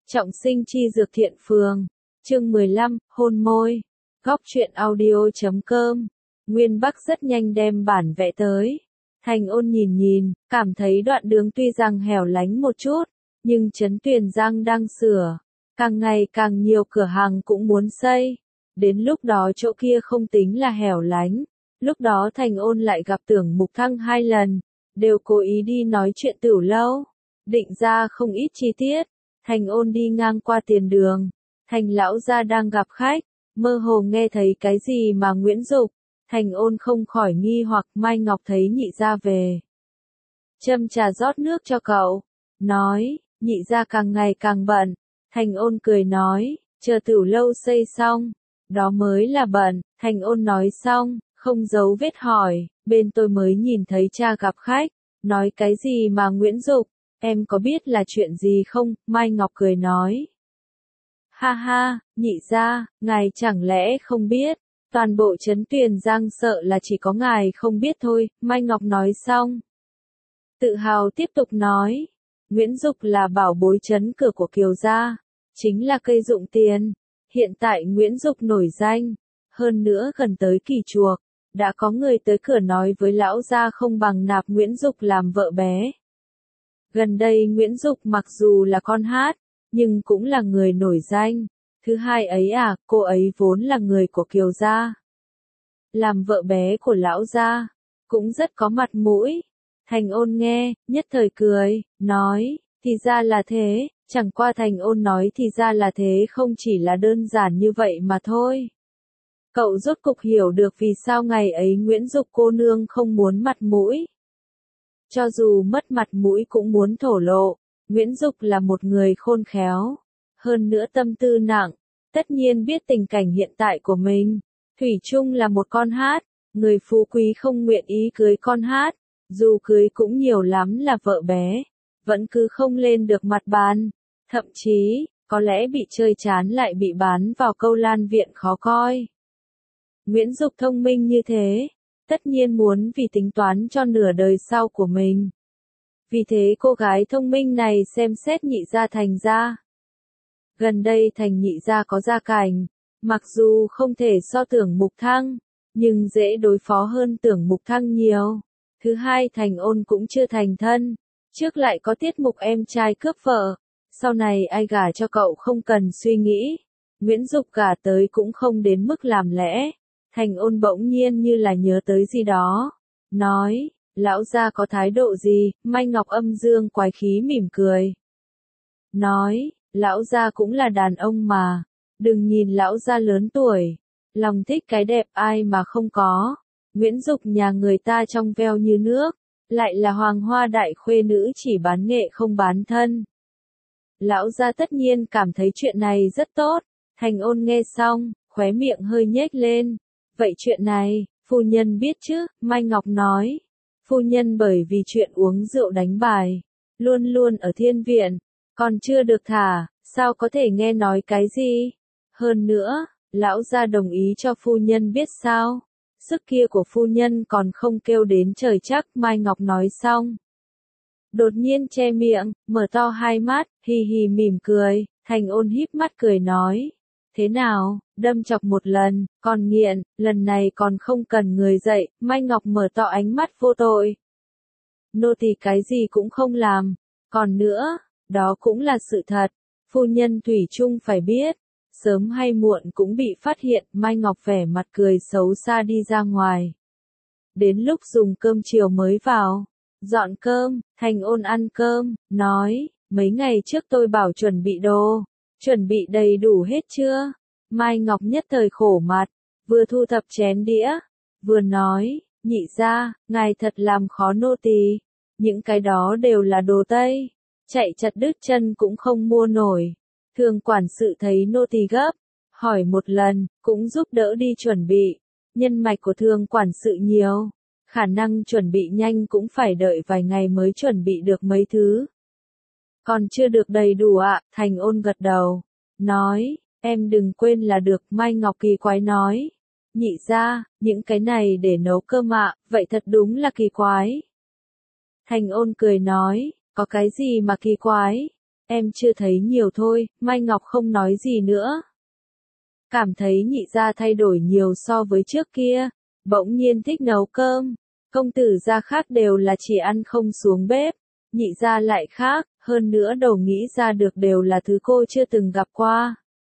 Trọng sinh chi dược thiện phường. Chương 15, hôn môi. Góc truyện audio.com. Nguyên Bắc rất nhanh đem bản vẽ tới. Thành Ôn nhìn, cảm thấy đoạn đường tuy rằng hẻo lánh một chút, nhưng Trấn Tuyền Giang đang sửa. Càng ngày càng nhiều cửa hàng cũng muốn xây. Đến lúc đó chỗ kia không tính là hẻo lánh. Lúc đó Thành Ôn lại gặp Tưởng Mục Thăng 2 lần, đều cố ý đi nói chuyện tửu lâu, định ra không ít chi tiết. Thành Ôn đi ngang qua tiền đường, Thành lão gia đang gặp khách, mơ hồ nghe thấy cái gì mà Nguyễn Dục. Thành Ôn không khỏi nghi hoặc. Mai Ngọc thấy nhị gia về, châm trà rót nước cho cậu, nói, nhị gia càng ngày càng bận. Thành Ôn cười nói, chờ tửu lâu xây xong, đó mới là bận. Thành Ôn nói xong, không giấu vết hỏi, bên tôi mới nhìn thấy cha gặp khách, nói cái gì mà Nguyễn Dục, em có biết là chuyện gì không? Mai Ngọc cười nói, ha ha, nhị gia, ngài chẳng lẽ không biết, toàn bộ Trấn Tuyền Giang sợ là chỉ có ngài không biết thôi. Mai Ngọc nói xong, tự hào tiếp tục nói, Nguyễn Dục là bảo bối trấn cửa của Kiều gia, chính là cây dụng tiền. Hiện tại Nguyễn Dục nổi danh, hơn nữa gần tới kỳ chuộc, đã có người tới cửa nói với lão gia không bằng nạp Nguyễn Dục làm vợ bé. Gần đây Nguyễn Dục mặc dù là con hát, nhưng cũng là người nổi danh. Thứ hai ấy cô ấy vốn là người của Kiều gia. Làm vợ bé của lão gia, cũng rất có mặt mũi. Thành Ôn nghe, nhất thời cười, nói, thì ra là thế. Chẳng qua Thành Ôn nói thì ra là thế không chỉ là đơn giản như vậy mà thôi. Cậu rốt cục hiểu được vì sao ngày ấy Nguyễn Dục cô nương không muốn mặt mũi. Cho dù mất mặt mũi cũng muốn thổ lộ. Nguyễn Dục là một người khôn khéo, hơn nữa tâm tư nặng, tất nhiên biết tình cảnh hiện tại của mình. Thủy chung là một con hát, người phú quý không nguyện ý cưới con hát, dù cưới cũng nhiều lắm là vợ bé, vẫn cứ không lên được mặt bàn. Thậm chí, có lẽ bị chơi chán lại bị bán vào câu lan viện khó coi. Nguyễn Dục thông minh như thế, tất nhiên muốn vì tính toán cho nửa đời sau của mình. Vì thế cô gái thông minh này xem xét nhị gia Thành gia. Gần đây Thành nhị gia có gia cảnh, mặc dù không thể so Tưởng Mục Thăng, nhưng dễ đối phó hơn Tưởng Mục Thăng nhiều. Thứ hai Thành Ôn cũng chưa thành thân, trước lại có tiết mục em trai cướp vợ, sau này ai gả cho cậu không cần suy nghĩ. Nguyễn Dục gả tới cũng không đến mức làm lẽ. Thành Ôn bỗng nhiên như là nhớ tới gì đó, nói, lão gia có thái độ gì? Mai Ngọc âm dương quái khí mỉm cười, nói, lão gia cũng là đàn ông mà, đừng nhìn lão gia lớn tuổi, lòng thích cái đẹp ai mà không có. Nguyễn Dục nhà người ta trong veo như nước, lại là hoàng hoa đại khuê nữ chỉ bán nghệ không bán thân. Lão gia tất nhiên cảm thấy chuyện này rất tốt. Thành Ôn nghe xong, khóe miệng hơi nhếch lên. Vậy chuyện này, phu nhân biết chứ? Mai Ngọc nói, phu nhân bởi vì chuyện uống rượu đánh bài, luôn luôn ở thiên viện, còn chưa được thả, sao có thể nghe nói cái gì? Hơn nữa, lão gia đồng ý cho phu nhân biết sao? Sức kia của phu nhân còn không kêu đến trời chắc. Mai Ngọc nói xong, đột nhiên che miệng, mở to hai mắt, hì hì mỉm cười. Thành Ôn híp mắt cười nói, thế nào, đâm chọc một lần, còn nghiện, lần này còn không cần người dạy. Mai Ngọc mở to ánh mắt vô tội. Nô tỳ cái gì cũng không làm, còn nữa, đó cũng là sự thật, phu nhân thủy chung phải biết, sớm hay muộn cũng bị phát hiện. Mai Ngọc vẻ mặt cười xấu xa đi ra ngoài. Đến lúc dùng cơm chiều mới vào, dọn cơm. Thành Ôn ăn cơm, nói, mấy ngày trước tôi bảo chuẩn bị đồ, chuẩn bị đầy đủ hết chưa? Mai Ngọc nhất thời khổ mặt, vừa thu thập chén đĩa, vừa nói, nhị gia, ngài thật làm khó nô tỳ, những cái đó đều là đồ Tây, chạy chặt đứt chân cũng không mua nổi. Thường quản sự thấy nô tỳ gấp, hỏi một lần, cũng giúp đỡ đi chuẩn bị. Nhân mạch của thường quản sự nhiều, khả năng chuẩn bị nhanh cũng phải đợi vài ngày mới chuẩn bị được mấy thứ. Còn chưa được đầy đủ ạ. Thành Ôn gật đầu, nói, em đừng quên là được. Mai Ngọc kỳ quái nói, nhị gia, những cái này để nấu cơm ạ, vậy thật đúng là kỳ quái. Thành Ôn cười nói, có cái gì mà kỳ quái, Em chưa thấy nhiều thôi, Mai Ngọc không nói gì nữa. Cảm thấy nhị gia thay đổi nhiều so với trước kia, bỗng nhiên thích nấu cơm. Công tử gia khác đều là chỉ ăn không xuống bếp, nhị gia lại khác, hơn nữa đầu nghĩ ra được đều là thứ cô chưa từng gặp qua.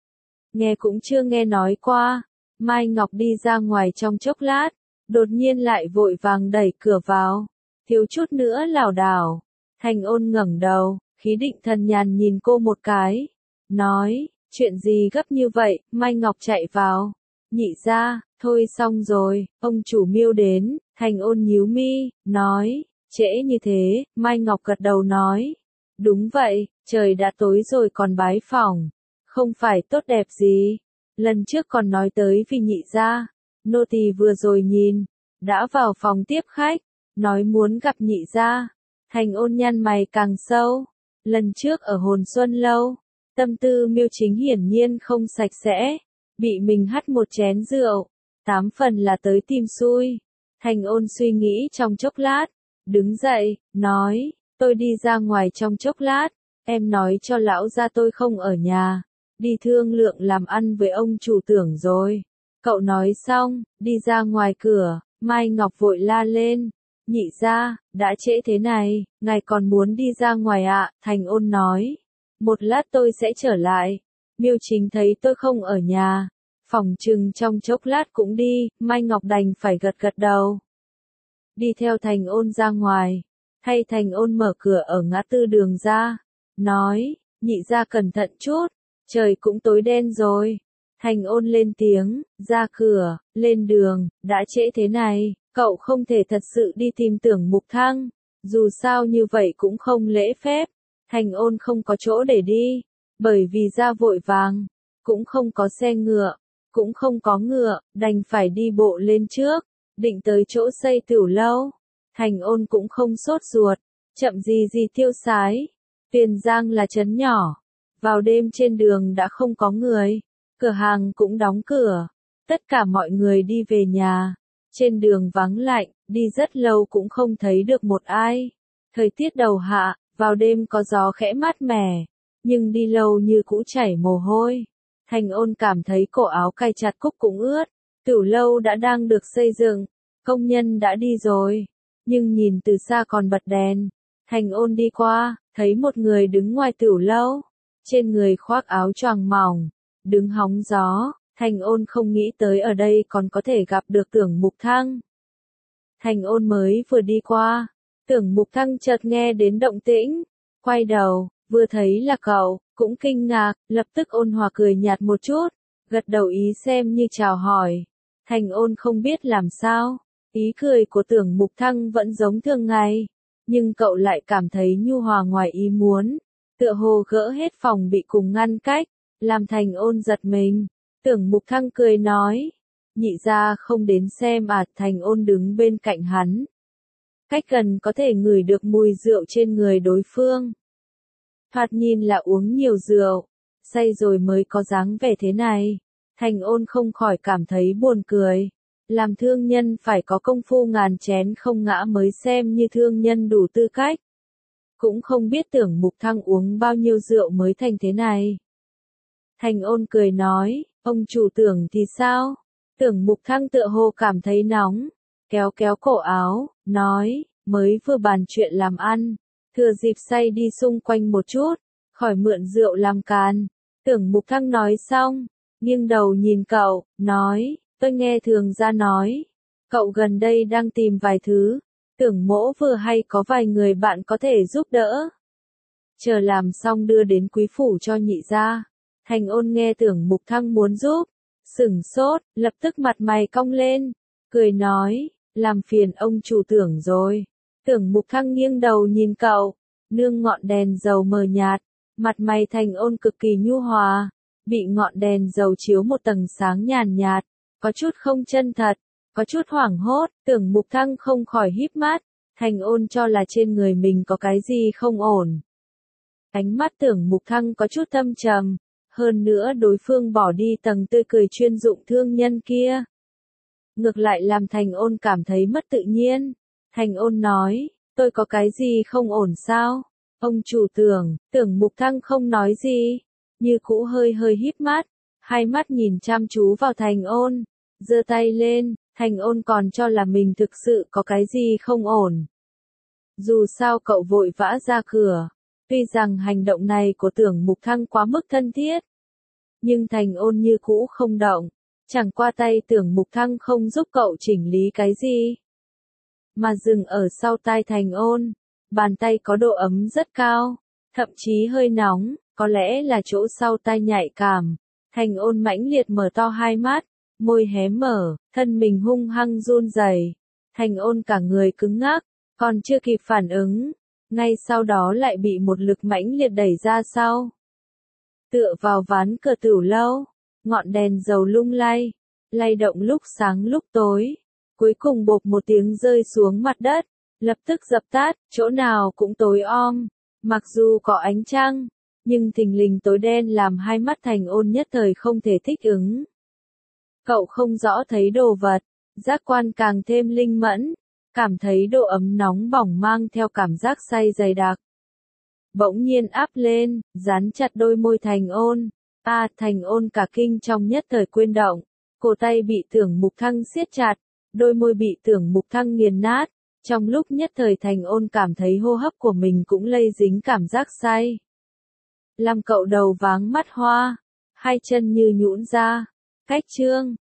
Nghe cũng chưa nghe nói qua. Mai Ngọc đi ra ngoài trong chốc lát, đột nhiên lại vội vàng đẩy cửa vào, thiếu chút nữa lảo đảo. Thành Ôn ngẩng đầu, khí định thần nhàn nhìn cô một cái, nói, chuyện gì gấp như vậy? Mai Ngọc chạy vào, nhị gia, thôi xong rồi, ông chủ Miêu đến. Thành Ôn nhíu mi, nói, trễ như thế. Mai Ngọc gật đầu nói, đúng vậy, trời đã tối rồi còn bái phỏng, không phải tốt đẹp gì. Lần trước còn nói tới vì nhị gia, nô tỳ vừa rồi nhìn, đã vào phòng tiếp khách, nói muốn gặp nhị gia. Thành Ôn nhăn mày càng sâu, lần trước ở Hồn Xuân Lâu, tâm tư Miêu Chính hiển nhiên không sạch sẽ, bị mình hắt một chén rượu, 8 phần là tới tìm xui. Thành Ôn suy nghĩ trong chốc lát, đứng dậy, nói, tôi đi ra ngoài trong chốc lát, em nói cho lão gia tôi không ở nhà, đi thương lượng làm ăn với ông chủ Tưởng rồi. Cậu nói xong, đi ra ngoài cửa, Mai Ngọc vội la lên, nhị gia, đã trễ thế này, ngài còn muốn đi ra ngoài ạ? Thành Ôn nói, một lát tôi sẽ trở lại. Miêu Chính thấy tôi không ở nhà, phỏng chừng trong chốc lát cũng đi. Mai Ngọc đành phải gật gật đầu, đi theo Thành Ôn ra ngoài. Hay Thành Ôn mở cửa ở ngã tư đường ra, nói, nhị gia cẩn thận chút, trời cũng tối đen rồi. Thành Ôn lên tiếng, ra cửa, lên đường, đã trễ thế này, cậu không thể thật sự đi tìm Tưởng Mục Thăng, dù sao như vậy cũng không lễ phép. Thành Ôn không có chỗ để đi, bởi vì ra vội vàng, cũng không có xe ngựa, cũng không có ngựa, đành phải đi bộ lên trước, định tới chỗ xây tửu lâu. Thành Ôn cũng không sốt ruột, chậm gì gì tiêu sái. Tiền Giang là trấn nhỏ, vào đêm trên đường đã không có người, cửa hàng cũng đóng cửa, tất cả mọi người đi về nhà. Trên đường vắng lạnh, đi rất lâu cũng không thấy được một ai. Thời tiết đầu hạ, vào đêm có gió khẽ mát mẻ, nhưng đi lâu như cũ chảy mồ hôi. Thành Ôn cảm thấy cổ áo cài chặt cúc cũng ướt. Tửu lâu đã đang được xây dựng, công nhân đã đi rồi, nhưng nhìn từ xa còn bật đèn. Thành Ôn đi qua, thấy một người đứng ngoài tửu lâu, trên người khoác áo choàng mỏng, đứng hóng gió. Thành Ôn không nghĩ tới ở đây còn có thể gặp được Tưởng Mục Thăng. Thành Ôn mới vừa đi qua, Tưởng Mục Thăng chợt nghe đến động tĩnh, quay đầu, vừa thấy là cậu, cũng kinh ngạc, lập tức ôn hòa cười nhạt một chút, gật đầu ý xem như chào hỏi. Thành Ôn không biết làm sao, ý cười của Tưởng Mục Thăng vẫn giống thường ngày, nhưng cậu lại cảm thấy nhu hòa ngoài ý muốn, tựa hồ gỡ hết phòng bị cùng ngăn cách, làm Thành Ôn giật mình. Tưởng Mục Thăng cười nói, nhị gia không đến xem à? Thành Ôn đứng bên cạnh hắn, cách gần có thể ngửi được mùi rượu trên người đối phương. Thoạt nhìn là uống nhiều rượu, say rồi mới có dáng vẻ thế này. Thành Ôn không khỏi cảm thấy buồn cười. Làm thương nhân phải có công phu ngàn chén không ngã mới xem như thương nhân đủ tư cách. Cũng không biết Tưởng Mục Thăng uống bao nhiêu rượu mới thành thế này. Thành Ôn cười nói, ông chủ Tưởng thì sao? Tưởng Mục Thăng tựa hồ cảm thấy nóng, kéo kéo cổ áo, nói, mới vừa bàn chuyện làm ăn, thừa dịp say đi xung quanh một chút, khỏi mượn rượu làm càn. Tưởng Mục Thăng nói xong, nghiêng đầu nhìn cậu, nói, tôi nghe Thường gia nói, cậu gần đây đang tìm vài thứ, Tưởng mỗ vừa hay có vài người bạn có thể giúp đỡ. Chờ làm xong đưa đến quý phủ cho nhị gia. Thành Ôn nghe Tưởng Mục Thăng muốn giúp, sửng sốt, lập tức mặt mày cong lên, cười nói, làm phiền ông chủ Tưởng rồi. Tưởng Mục Thăng nghiêng đầu nhìn cậu, nương ngọn đèn dầu mờ nhạt, mặt mày Thành Ôn cực kỳ nhu hòa, bị ngọn đèn dầu chiếu một tầng sáng nhàn nhạt, có chút không chân thật, có chút hoảng hốt. Tưởng Mục Thăng không khỏi híp mắt, Thành Ôn cho là trên người mình có cái gì không ổn. Ánh mắt Tưởng Mục Thăng có chút thâm trầm, hơn nữa đối phương bỏ đi tầng tươi cười chuyên dụng thương nhân kia, ngược lại làm Thành Ôn cảm thấy mất tự nhiên. Thành Ôn nói, tôi có cái gì không ổn sao? Ông chủ Tưởng Mục Thăng không nói gì, như cũ hơi hơi híp mắt, hai mắt nhìn chăm chú vào Thành Ôn, giơ tay lên, Thành Ôn còn cho là mình thực sự có cái gì không ổn. Dù sao cậu vội vã ra cửa, tuy rằng hành động này của Tưởng Mục Thăng quá mức thân thiết, nhưng Thành Ôn như cũ không động, chẳng qua tay Tưởng Mục Thăng không giúp cậu chỉnh lý cái gì, mà dừng ở sau tai Thành Ôn, bàn tay có độ ấm rất cao, thậm chí hơi nóng, có lẽ là chỗ sau tai nhạy cảm. Thành Ôn mãnh liệt mở to hai mắt, môi hé mở, thân mình hung hăng run rẩy. Thành Ôn cả người cứng ngắc, còn chưa kịp phản ứng, ngay sau đó lại bị một lực mãnh liệt đẩy ra sau. Tựa vào ván cửa tửu lâu, ngọn đèn dầu lung lay, lay động lúc sáng lúc tối, cuối cùng bộp một tiếng rơi xuống mặt đất, lập tức dập tắt, chỗ nào cũng tối om, mặc dù có ánh trăng, nhưng thình lình tối đen làm hai mắt Thành Ôn nhất thời không thể thích ứng. Cậu không rõ thấy đồ vật, giác quan càng thêm linh mẫn, cảm thấy độ ấm nóng bỏng mang theo cảm giác say dày đặc. Bỗng nhiên áp lên, dán chặt đôi môi Thành Ôn. Thành Ôn cả kinh trong nhất thời quên động, cổ tay bị Tưởng Mục Thăng siết chặt, đôi môi bị Tưởng Mục Thăng nghiền nát. Trong lúc nhất thời Thành Ôn cảm thấy hô hấp của mình cũng lây dính cảm giác say. Làm cậu đầu váng mắt hoa, hai chân như nhũn ra. Cách chương